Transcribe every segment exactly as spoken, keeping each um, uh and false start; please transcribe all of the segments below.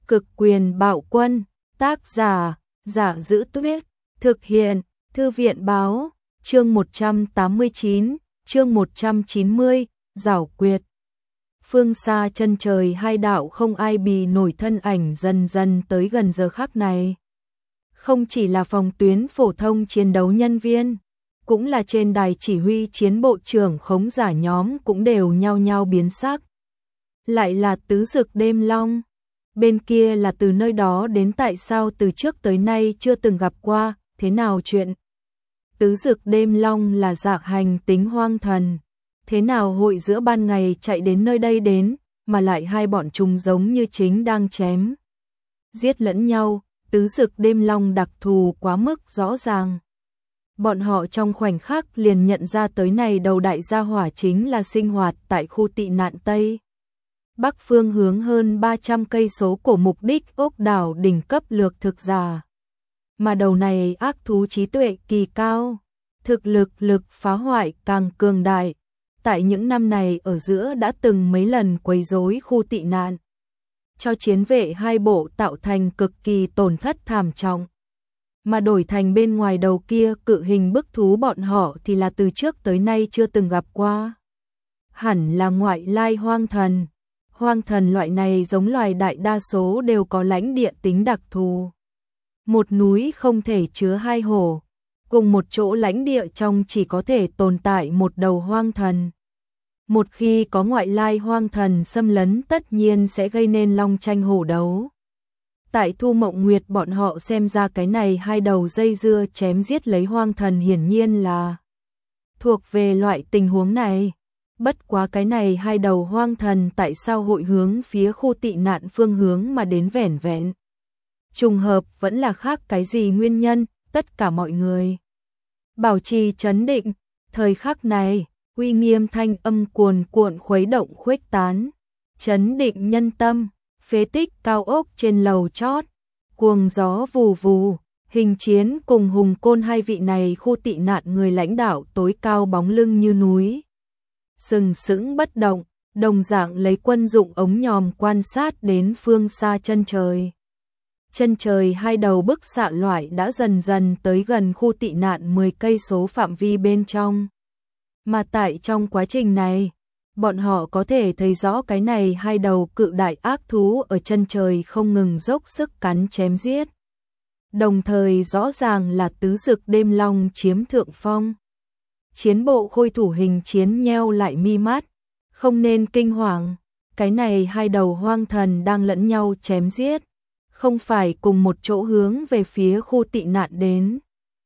Cực quyền bạo quân, tác giả, Giả Giữ Tuyết, thực hiện, Thư viện báo, chương một trăm tám mươi chín, chương một trăm chín mươi, giảo quyệt. Phương xa chân trời hai đạo không ai bì nổi thân ảnh dần dần tới gần giờ khắc này. Không chỉ là phòng tuyến phổ thông chiến đấu nhân viên, cũng là trên đài chỉ huy chiến bộ trưởng khống giả nhóm cũng đều nhao nhao biến sắc. Lại là tứ dực đêm long. Bên kia là từ nơi đó đến tại sao từ trước tới nay chưa từng gặp qua, thế nào chuyện? Tứ dực đêm long là dạng hành tính hoang thần. Thế nào hội giữa ban ngày chạy đến nơi đây đến, mà lại hai bọn chúng giống như chính đang chém giết lẫn nhau, tứ dực đêm long đặc thù quá mức rõ ràng. Bọn họ trong khoảnh khắc liền nhận ra tới này đầu đại gia hỏa chính là sinh hoạt tại khu tị nạn Tây Bắc phương hướng hơn ba trăm cây số của mục đích ốc đảo đỉnh cấp lược thực giả. Mà đầu này ác thú trí tuệ kỳ cao, thực lực lực phá hoại càng cường đại. Tại những năm này ở giữa đã từng mấy lần quấy rối khu tị nạn, cho chiến vệ hai bộ tạo thành cực kỳ tổn thất thảm trọng. Mà đổi thành bên ngoài đầu kia cự hình bức thú bọn họ thì là từ trước tới nay chưa từng gặp qua. Hẳn là ngoại lai hoang thần. Hoang thần loại này giống loài đại đa số đều có lãnh địa tính đặc thù. Một núi không thể chứa hai hổ, cùng một chỗ lãnh địa trong chỉ có thể tồn tại một đầu hoang thần. Một khi có ngoại lai hoang thần xâm lấn tất nhiên sẽ gây nên long tranh hổ đấu. Tại Thu Mộng Nguyệt bọn họ xem ra cái này hai đầu dây dưa chém giết lấy hoang thần hiển nhiên là thuộc về loại tình huống này. Bất quá cái này hai đầu hoang thần tại sao hội hướng phía khu tị nạn phương hướng mà đến vẻn vẹn. Trùng hợp vẫn là khác cái gì nguyên nhân, tất cả mọi người bảo trì trấn định, thời khắc này, uy nghiêm thanh âm cuồn cuộn khuấy động khuếch tán, trấn định nhân tâm, phế tích cao ốc trên lầu chót, cuồng gió vù vù, Hình Chiến cùng Hùng Côn hai vị này khu tị nạn người lãnh đạo tối cao bóng lưng như núi. Sừng sững bất động, đồng dạng lấy quân dụng ống nhòm quan sát đến phương xa chân trời. Chân trời hai đầu bức xạ loại đã dần dần tới gần khu tị nạn mười cây số phạm vi bên trong. Mà tại trong quá trình này, bọn họ có thể thấy rõ cái này hai đầu cự đại ác thú ở chân trời không ngừng dốc sức cắn chém giết. Đồng thời rõ ràng là tứ dực đêm long chiếm thượng phong. Chiến bộ khôi thủ Hình Chiến nheo lại mi mắt, không nên kinh hoàng, cái này hai đầu hoang thần đang lẫn nhau chém giết, không phải cùng một chỗ hướng về phía khu tị nạn đến.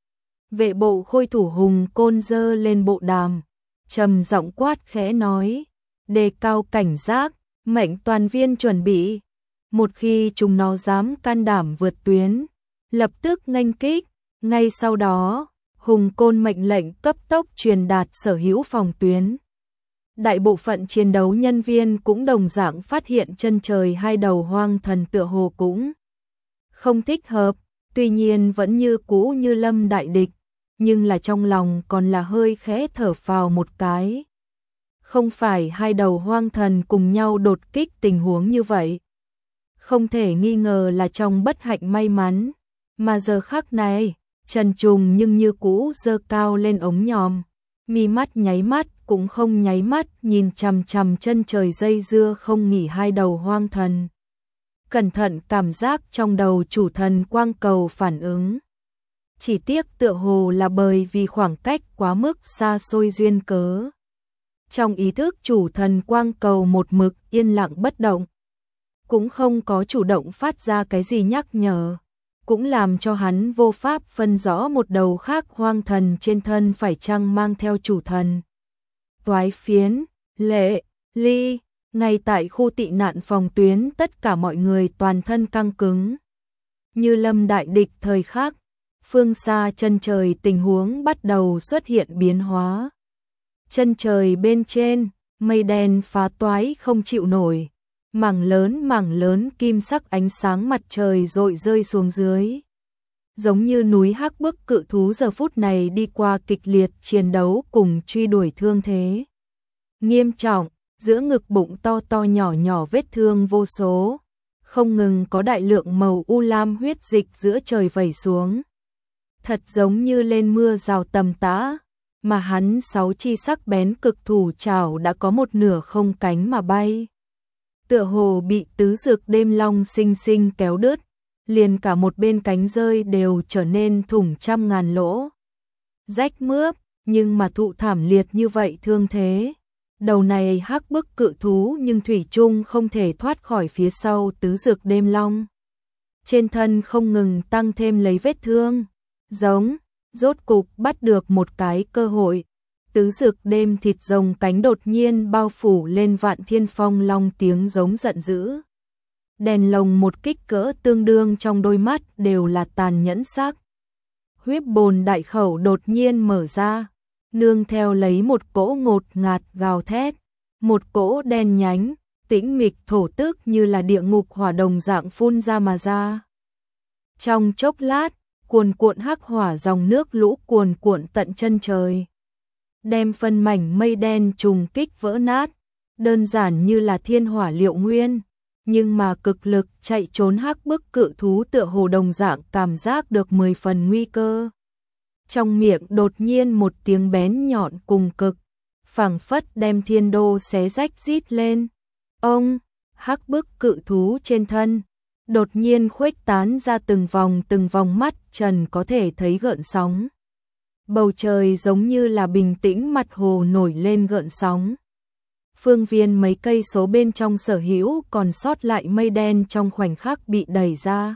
Vệ bộ khôi thủ Hùng Côn giơ lên bộ đàm, trầm giọng quát khẽ nói, đề cao cảnh giác, mệnh toàn viên chuẩn bị, một khi chúng nó dám can đảm vượt tuyến, lập tức nghênh kích. Ngay sau đó, Hùng Côn mệnh lệnh cấp tốc truyền đạt sở hữu phòng tuyến. Đại bộ phận chiến đấu nhân viên cũng đồng dạng phát hiện chân trời hai đầu hoang thần tựa hồ cũng không thích hợp, tuy nhiên vẫn như cũ như lâm đại địch, nhưng là trong lòng còn là hơi khẽ thở phào một cái. Không phải hai đầu hoang thần cùng nhau đột kích tình huống như vậy. Không thể nghi ngờ là trong bất hạnh may mắn, mà giờ khắc này, Trần Trùng nhưng như cũ giơ cao lên ống nhòm, mi mắt nháy mắt cũng không nháy mắt nhìn chằm chằm chân trời dây dưa không nghỉ hai đầu hoang thần. Cẩn thận cảm giác trong đầu chủ thần quang cầu phản ứng. Chỉ tiếc tựa hồ là bởi vì khoảng cách quá mức xa xôi duyên cớ. Trong ý thức chủ thần quang cầu một mực yên lặng bất động, cũng không có chủ động phát ra cái gì nhắc nhở, cũng làm cho hắn vô pháp phân rõ một đầu khác hoang thần trên thân phải chăng mang theo chủ thần. Toái Phiến, Lệ, Ly, ngay tại khu tị nạn phòng tuyến tất cả mọi người toàn thân căng cứng. Như lâm đại địch thời khắc, phương xa chân trời tình huống bắt đầu xuất hiện biến hóa. Chân trời bên trên, mây đen phá toái không chịu nổi, mảng lớn mảng lớn kim sắc ánh sáng mặt trời rọi rơi xuống dưới. Giống như núi hắc bức cự thú giờ phút này đi qua kịch liệt chiến đấu cùng truy đuổi thương thế nghiêm trọng, giữa ngực bụng to to nhỏ nhỏ vết thương vô số. không ngừng có đại lượng màu u lam huyết dịch giữa trời vẩy xuống. Thật giống như lên mưa rào tầm tã, mà hắn sáu chi sắc bén cực thủ chảo đã có một nửa không cánh mà bay. Tựa hồ bị tứ dược đêm long sinh sinh kéo đứt, liền cả một bên cánh rơi đều trở nên thủng trăm ngàn lỗ. Rách mướp, nhưng mà thụ thảm liệt như vậy thương thế. Đầu này hắc bức cự thú nhưng thủy chung không thể thoát khỏi phía sau tứ dược đêm long. Trên thân không ngừng tăng thêm lấy vết thương, giống, rốt cục bắt được một cái cơ hội. Tứ dược đêm thịt rồng cánh đột nhiên bao phủ lên Vạn Thiên Phong Long tiếng giống giận dữ. Đèn lồng một kích cỡ tương đương trong đôi mắt đều là tàn nhẫn sắc. Huyết bồn đại khẩu đột nhiên mở ra, nương theo lấy một cỗ ngột ngạt gào thét, một cỗ đen nhánh, tĩnh mịch thổ tức như là địa ngục hỏa đồng dạng phun ra mà ra. Trong chốc lát, cuồn cuộn hắc hỏa dòng nước lũ cuồn cuộn tận chân trời, đem phân mảnh mây đen trùng kích vỡ nát, đơn giản như là thiên hỏa liệu nguyên, nhưng mà cực lực chạy trốn hắc bức cự thú tựa hồ đồng dạng cảm giác được mười phần nguy cơ. Trong miệng đột nhiên một tiếng bén nhọn cùng cực, phảng phất đem thiên đô xé rách rít lên. Ông, hắc bức cự thú trên thân, đột nhiên khuếch tán ra từng vòng từng vòng mắt trần có thể thấy gợn sóng. Bầu trời giống như là bình tĩnh mặt hồ nổi lên gợn sóng. Phương viên mấy cây số bên trong sở hữu còn sót lại mây đen trong khoảnh khắc bị đẩy ra.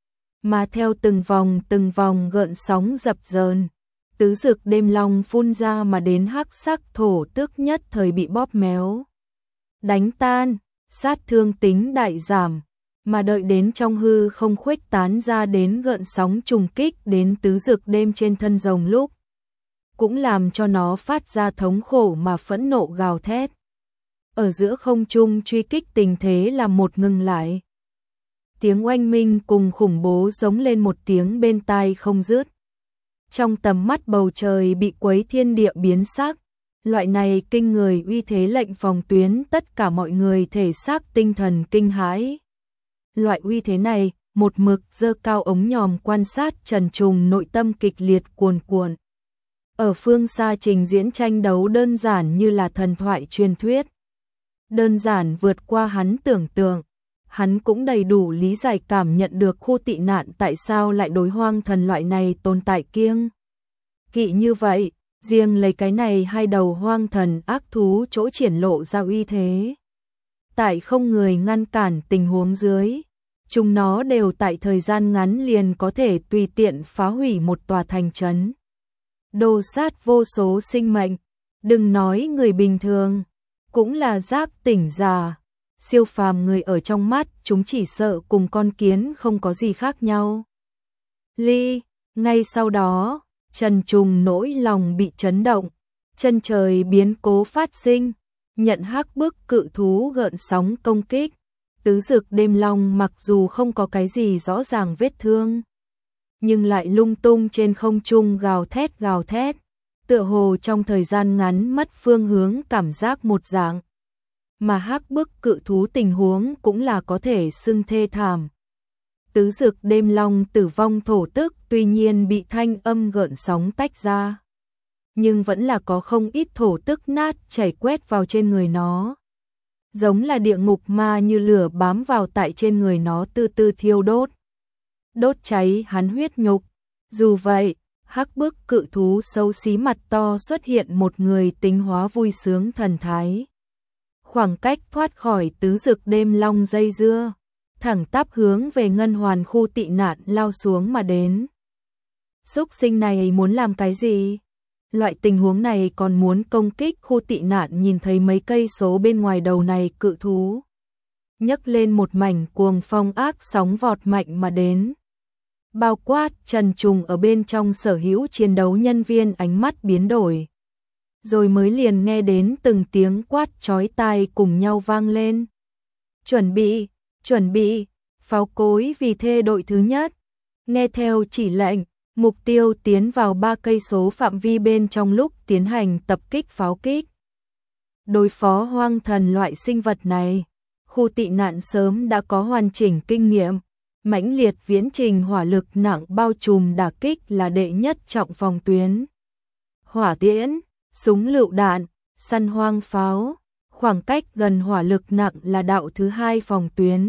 Mà theo từng vòng từng vòng gợn sóng dập dờn, tứ dực đêm long phun ra mà đến hắc sắc thổ tước nhất thời bị bóp méo. Đánh tan, sát thương tính đại giảm, mà đợi đến trong hư không khuếch tán ra đến gợn sóng trùng kích đến tứ dực đêm trên thân rồng lúc, cũng làm cho nó phát ra thống khổ mà phẫn nộ gào thét. Ở giữa không trung truy kích tình thế là một ngừng lại. Tiếng oanh minh cùng khủng bố giống lên một tiếng bên tai không dứt. Trong tầm mắt bầu trời bị quấy thiên địa biến sắc, loại này kinh người uy thế lệnh phòng tuyến tất cả mọi người thể xác tinh thần kinh hãi. Loại uy thế này, một mực giơ cao ống nhòm quan sát trần trùng nội tâm kịch liệt cuồn cuộn. Ở phương xa trình diễn tranh đấu đơn giản như là thần thoại truyền thuyết. Đơn giản vượt qua hắn tưởng tượng, hắn cũng đầy đủ lý giải cảm nhận được khu tị nạn tại sao lại đối hoang thần loại này tồn tại kiêng kỵ như vậy, riêng lấy cái này hai đầu hoang thần ác thú chỗ triển lộ ra uy thế. Tại không người ngăn cản tình huống dưới, chúng nó đều tại thời gian ngắn liền có thể tùy tiện phá hủy một tòa thành trấn. Đồ sát vô số sinh mệnh, đừng nói người bình thường, cũng là giác tỉnh giả, siêu phàm người ở trong mắt chúng chỉ sợ cùng con kiến không có gì khác nhau. Ly, ngay sau đó, Trần Trùng nỗi lòng bị chấn động, chân trời biến cố phát sinh, nhận hắc bức cự thú gợn sóng công kích, tứ dực đêm long mặc dù không có cái gì rõ ràng vết thương, nhưng lại lung tung trên không trung gào thét gào thét, tựa hồ trong thời gian ngắn mất phương hướng cảm giác một dạng. Mà hắc bức cự thú tình huống cũng là có thể xưng thê thảm. Tứ dực đêm long tử vong thổ tức tuy nhiên bị thanh âm gợn sóng tách ra, nhưng vẫn là có không ít thổ tức nát chảy quét vào trên người nó. Giống là địa ngục ma như lửa bám vào tại trên người nó từ từ thiêu đốt. Đốt cháy hắn huyết nhục. Dù vậy, hắc bức cự thú xấu xí mặt to xuất hiện một người tính hóa vui sướng thần thái. Khoảng cách thoát khỏi tứ dực đêm long dây dưa, thẳng tắp hướng về ngân hoàn khu tị nạn lao xuống mà đến. Súc sinh này muốn làm cái gì? Loại tình huống này còn muốn công kích khu tị nạn nhìn thấy mấy cây số bên ngoài đầu này cự thú. Nhấc lên một mảnh cuồng phong ác sóng vọt mạnh mà đến. Bao quát Trần Trùng ở bên trong sở hữu chiến đấu nhân viên ánh mắt biến đổi. Rồi mới liền nghe đến từng tiếng quát chói tai cùng nhau vang lên. Chuẩn bị, chuẩn bị, pháo cối vì thê đội thứ nhất. Nghe theo chỉ lệnh, mục tiêu tiến vào ba cây số phạm vi bên trong lúc tiến hành tập kích pháo kích. Đối phó hoang thần loại sinh vật này, khu tị nạn sớm đã có hoàn chỉnh kinh nghiệm, mãnh liệt viễn trình hỏa lực nặng bao trùm đả kích là đệ nhất trọng phòng tuyến. Hỏa tiễn, súng lựu đạn, săn hoang pháo, khoảng cách gần hỏa lực nặng là đạo thứ hai phòng tuyến.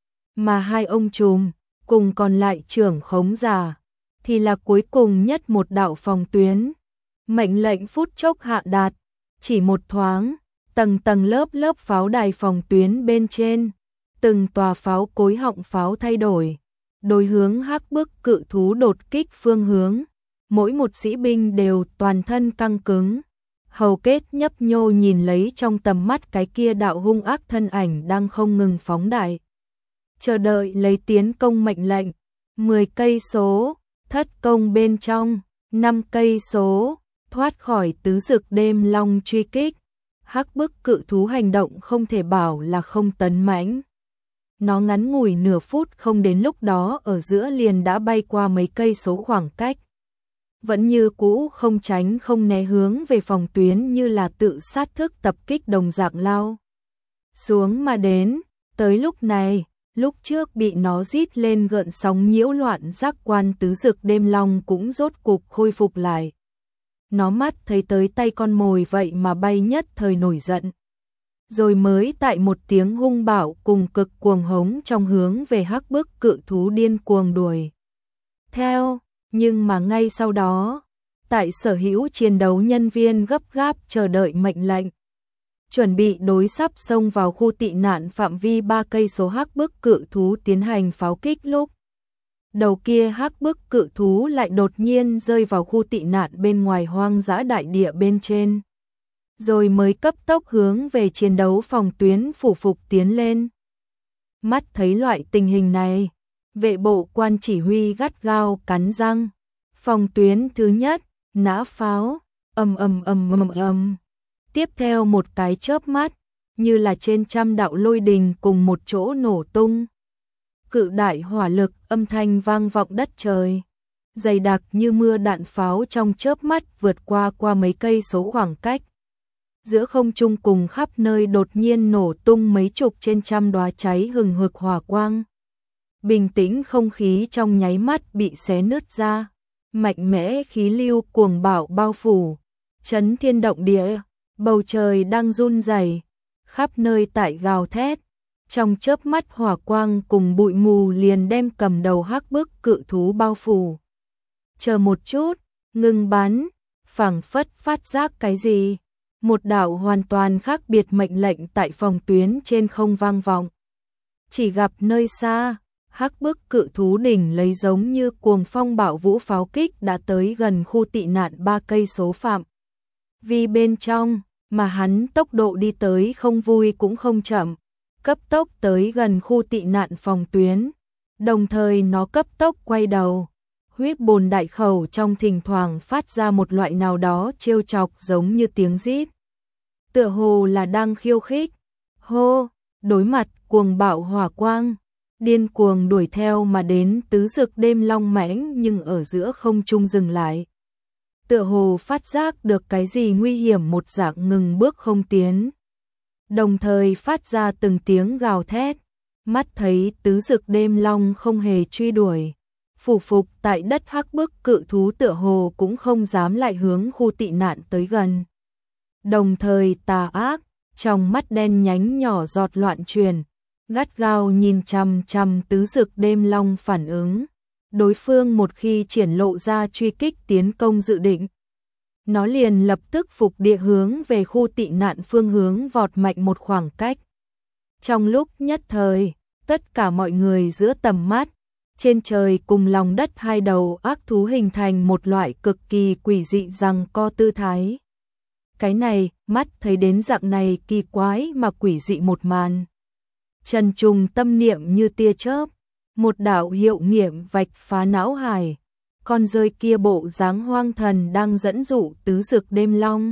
Mà hai ông trùm, cùng còn lại trưởng khống giả, thì là cuối cùng nhất một đạo phòng tuyến. Mệnh lệnh phút chốc hạ đạt, chỉ một thoáng, tầng tầng lớp lớp pháo đài phòng tuyến bên trên, từng tòa pháo cối họng pháo thay đổi, đối hướng Hắc Bức Cự Thú đột kích phương hướng, mỗi một sĩ binh đều toàn thân căng cứng, hầu kết nhấp nhô nhìn lấy trong tầm mắt cái kia đạo hung ác thân ảnh đang không ngừng phóng đại, chờ đợi lấy tiến công mệnh lệnh. Mười cây số, thất công bên trong, năm cây số, thoát khỏi tứ dực đêm long truy kích. Hắc Bức Cự Thú hành động không thể bảo là không tấn mãnh. Nó ngắn ngủi nửa phút không đến lúc đó ở giữa liền đã bay qua mấy cây số khoảng cách. Vẫn như cũ không tránh không né hướng về phòng tuyến như là tự sát thức tập kích đồng dạng lao xuống mà đến. Tới lúc này, lúc trước bị nó rít lên gợn sóng nhiễu loạn giác quan tứ dực đêm long cũng rốt cục khôi phục lại. Nó mắt thấy tới tay con mồi vậy mà bay nhất thời nổi giận. Rồi mới tại một tiếng hung bạo cùng cực cuồng hống trong hướng về Hắc Bức Cự Thú điên cuồng đuổi theo. Nhưng mà ngay sau đó, tại sở hữu chiến đấu nhân viên gấp gáp chờ đợi mệnh lệnh, chuẩn bị đối sắp xông vào khu tị nạn phạm vi ba cây số Hắc Bức Cự Thú tiến hành pháo kích lúc. Đầu kia Hắc Bức Cự Thú lại đột nhiên rơi vào khu tị nạn bên ngoài hoang dã đại địa bên trên. Rồi mới cấp tốc hướng về chiến đấu phòng tuyến phủ phục tiến lên. Mắt thấy loại tình hình này, vệ bộ quan chỉ huy gắt gao cắn răng. Phòng tuyến thứ nhất, nã pháo, ầm ầm ầm ầm ầm. Tiếp theo một cái chớp mắt, như là trên trăm đạo lôi đình cùng một chỗ nổ tung. Cự đại hỏa lực âm thanh vang vọng đất trời. Dày đặc như mưa đạn pháo trong chớp mắt vượt qua qua mấy cây số khoảng cách. Giữa không trung cùng khắp nơi đột nhiên nổ tung mấy chục trên trăm đóa cháy hừng hực hỏa quang. Bình tĩnh không khí trong nháy mắt bị xé nứt ra, mạnh mẽ khí lưu cuồng bạo bao phủ, chấn thiên động địa, bầu trời đang run rẩy, khắp nơi tại gào thét. Trong chớp mắt hỏa quang cùng bụi mù liền đem cầm đầu Hắc Bức Cự Thú bao phủ. Chờ một chút, ngừng bắn, phảng phất phát giác cái gì. Một đạo hoàn toàn khác biệt mệnh lệnh tại phòng tuyến trên không vang vọng. Chỉ gặp nơi xa, Hắc Bức Cự Thú đỉnh lấy giống như cuồng phong bạo vũ pháo kích đã tới gần khu tị nạn ba cây số phạm. Vì bên trong, mà hắn tốc độ đi tới không vui cũng không chậm, cấp tốc tới gần khu tị nạn phòng tuyến. Đồng thời nó cấp tốc quay đầu. Huyết bồn đại khẩu trong thỉnh thoảng phát ra một loại nào đó trêu chọc giống như tiếng rít. Tựa hồ là đang khiêu khích. Hô, đối mặt cuồng bạo hỏa quang, điên cuồng đuổi theo mà đến tứ dực đêm long mãnh nhưng ở giữa không trung dừng lại. Tựa hồ phát giác được cái gì nguy hiểm một dạng ngừng bước không tiến. Đồng thời phát ra từng tiếng gào thét, mắt thấy tứ dực đêm long không hề truy đuổi. Phủ phục tại đất Hắc Bức Cự Thú tựa hồ cũng không dám lại hướng khu tị nạn tới gần. Đồng thời tà ác, trong mắt đen nhánh nhỏ giọt loạn truyền, gắt gao nhìn chằm chằm tứ dực đêm long phản ứng. Đối phương một khi triển lộ ra truy kích tiến công dự định, nó liền lập tức phục địa hướng về khu tị nạn phương hướng vọt mạnh một khoảng cách. Trong lúc nhất thời, tất cả mọi người giữa tầm mắt, trên trời cùng lòng đất hai đầu ác thú hình thành một loại cực kỳ quỷ dị giằng co tư thái. Cái này, mắt thấy đến dạng này kỳ quái mà quỷ dị một màn. Trần Trùng tâm niệm như tia chớp, một đạo hiệu nghiệm vạch phá não hải. Con rơi kia bộ dáng hoang thần đang dẫn dụ tứ dực đêm long.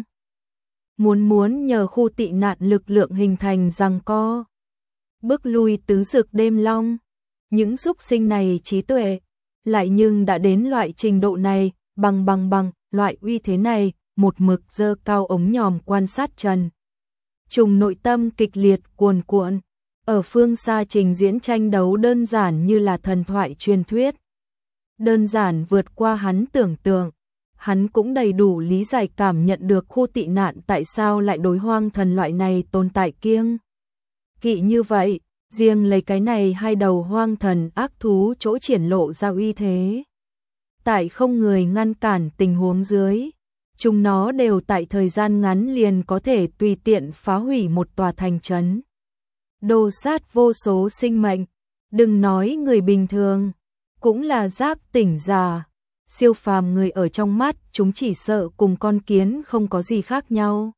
Muốn muốn nhờ khu tị nạn lực lượng hình thành giằng co, bước lui tứ dực đêm long. Những súc sinh này trí tuệ, lại nhưng đã đến loại trình độ này, bằng bằng bằng, loại uy thế này, một mực giơ cao ống nhòm quan sát Trần Trùng nội tâm kịch liệt cuồn cuộn, ở phương xa trình diễn tranh đấu đơn giản như là thần thoại truyền thuyết. Đơn giản vượt qua hắn tưởng tượng, hắn cũng đầy đủ lý giải cảm nhận được khu tị nạn tại sao lại đối hoang thần loại này tồn tại kiêng kỵ như vậy, riêng lấy cái này hai đầu hoang thần ác thú chỗ triển lộ ra uy thế. Tại không người ngăn cản tình huống dưới, chúng nó đều tại thời gian ngắn liền có thể tùy tiện phá hủy một tòa thành trấn. Đồ sát vô số sinh mệnh, đừng nói người bình thường, cũng là giác tỉnh giả, siêu phàm người ở trong mắt chúng chỉ sợ cùng con kiến không có gì khác nhau.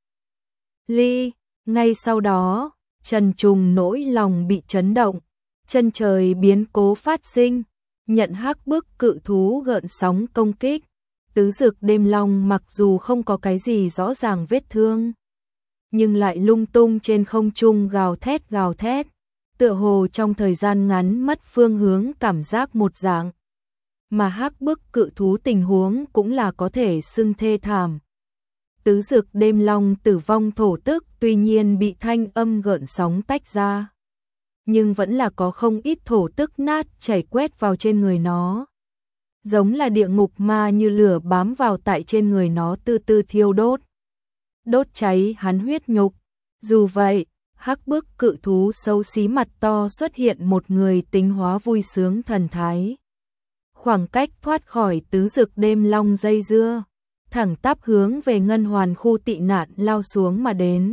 Ly, ngay sau đó, Trần Trùng nỗi lòng bị chấn động, chân trời biến cố phát sinh, nhận hắc bức cự thú gợn sóng công kích. Tứ dực đêm long mặc dù không có cái gì rõ ràng vết thương, nhưng lại lung tung trên không trung gào thét gào thét, tựa hồ trong thời gian ngắn mất phương hướng cảm giác một dạng. Mà hắc bức cự thú tình huống cũng là có thể xưng thê thảm. Tứ dực đêm long tử vong thổ tức tuy nhiên bị thanh âm gợn sóng tách ra, nhưng vẫn là có không ít thổ tức nát chảy quét vào trên người nó. Giống là địa ngục ma như lửa bám vào tại trên người nó từ từ thiêu đốt. Đốt cháy hắn huyết nhục. Dù vậy, hắc bức cự thú xấu xí mặt to xuất hiện một người tính hóa vui sướng thần thái. Khoảng cách thoát khỏi tứ dực đêm long dây dưa, thẳng tắp hướng về ngân hoàn khu tị nạn lao xuống mà đến.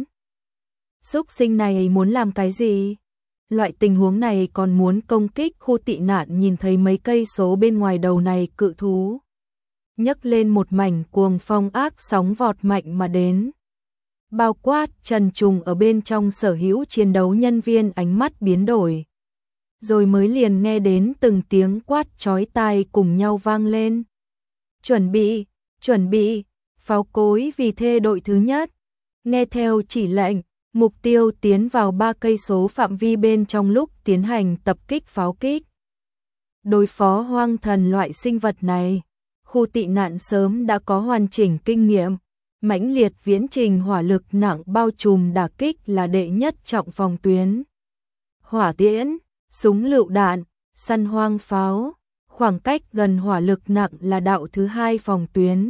Súc sinh này muốn làm cái gì? Loại tình huống này còn muốn công kích khu tị nạn, nhìn thấy mấy cây số bên ngoài đầu này cự thú nhấc lên một mảnh cuồng phong ác sóng vọt mạnh mà đến. Bao quát Trần Trùng ở bên trong sở hữu chiến đấu nhân viên ánh mắt biến đổi. Rồi mới liền nghe đến từng tiếng quát chói tai cùng nhau vang lên. Chuẩn bị, chuẩn bị, pháo cối vì thê đội thứ nhất. Nghe theo chỉ lệnh, mục tiêu tiến vào ba cây số phạm vi bên trong lúc tiến hành tập kích pháo kích. Đối phó hoang thần loại sinh vật này, khu tị nạn sớm đã có hoàn chỉnh kinh nghiệm. Mãnh liệt viễn trình hỏa lực nặng bao trùm đả kích là đệ nhất trọng phòng tuyến. Hỏa tiễn, súng lựu đạn, săn hoang pháo, khoảng cách gần hỏa lực nặng là đạo thứ hai phòng tuyến.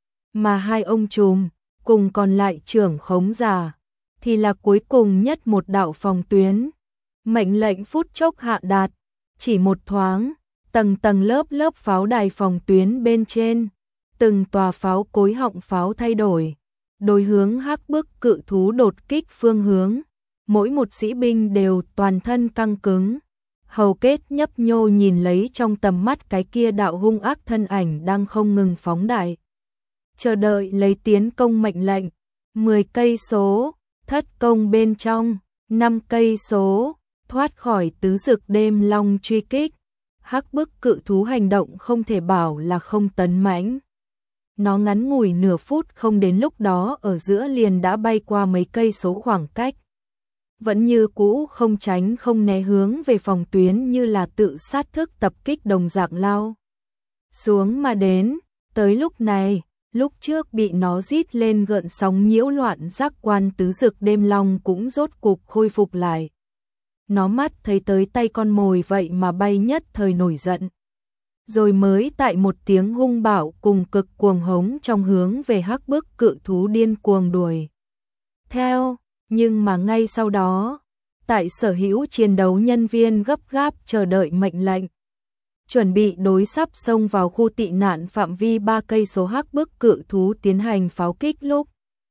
Mà hai ông trùm, cùng còn lại trưởng khống giả, thì là cuối cùng nhất một đạo phòng tuyến. Mệnh lệnh phút chốc hạ đạt, chỉ một thoáng, tầng tầng lớp lớp pháo đài phòng tuyến bên trên, từng tòa pháo cối họng pháo thay đổi, đối hướng hắc bức cự thú đột kích phương hướng. Mỗi một sĩ binh đều toàn thân căng cứng, hầu kết nhấp nhô nhìn lấy trong tầm mắt cái kia đạo hung ác thân ảnh đang không ngừng phóng đại, chờ đợi lấy tiến công mệnh lệnh. Mười cây số, thất công bên trong, năm cây số, thoát khỏi tứ dực đêm long truy kích. Hắc bức cự thú hành động không thể bảo là không tấn mãnh. Nó ngắn ngủi nửa phút không đến lúc đó ở giữa liền đã bay qua mấy cây số khoảng cách. Vẫn như cũ không tránh không né hướng về phòng tuyến như là tự sát thức tập kích đồng dạng lao xuống mà đến. Tới lúc này, lúc trước bị nó rít lên gợn sóng nhiễu loạn giác quan tứ dực đêm long cũng rốt cục khôi phục lại. Nó mắt thấy tới tay con mồi vậy mà bay nhất thời nổi giận. Rồi mới tại một tiếng hung bạo cùng cực cuồng hống trong hướng về hắc bức cự thú điên cuồng đuổi theo. Nhưng mà ngay sau đó, tại sở hữu chiến đấu nhân viên gấp gáp chờ đợi mệnh lệnh, chuẩn bị đối sắp xông vào khu tị nạn phạm vi ba cây số hắc bức cự thú tiến hành pháo kích lúc,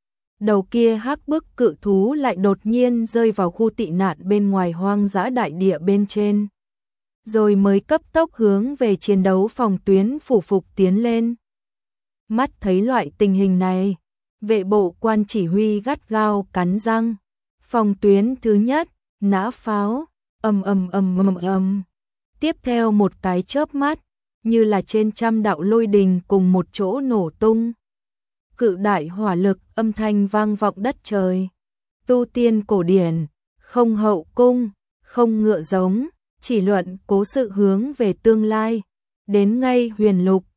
đầu kia hắc bức cự thú lại đột nhiên rơi vào khu tị nạn bên ngoài hoang dã đại địa bên trên, rồi mới cấp tốc hướng về chiến đấu phòng tuyến phủ phục tiến lên. Mắt thấy loại tình hình này, vệ bộ quan chỉ huy gắt gao cắn răng. Phòng tuyến thứ nhất, nã pháo, ầm ầm ầm ầm ầm. Tiếp theo một cái chớp mắt, như là trên trăm đạo lôi đình cùng một chỗ nổ tung. Cự đại hỏa lực âm thanh vang vọng đất trời. Tu tiên cổ điển, không hậu cung, không ngựa giống, chỉ luận cố sự hướng về tương lai. Đến ngay huyền lục,